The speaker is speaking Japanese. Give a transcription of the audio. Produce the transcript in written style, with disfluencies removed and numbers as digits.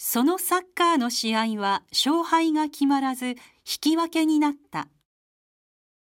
そのサッカーの試合は勝敗が決まらず引き分けになった。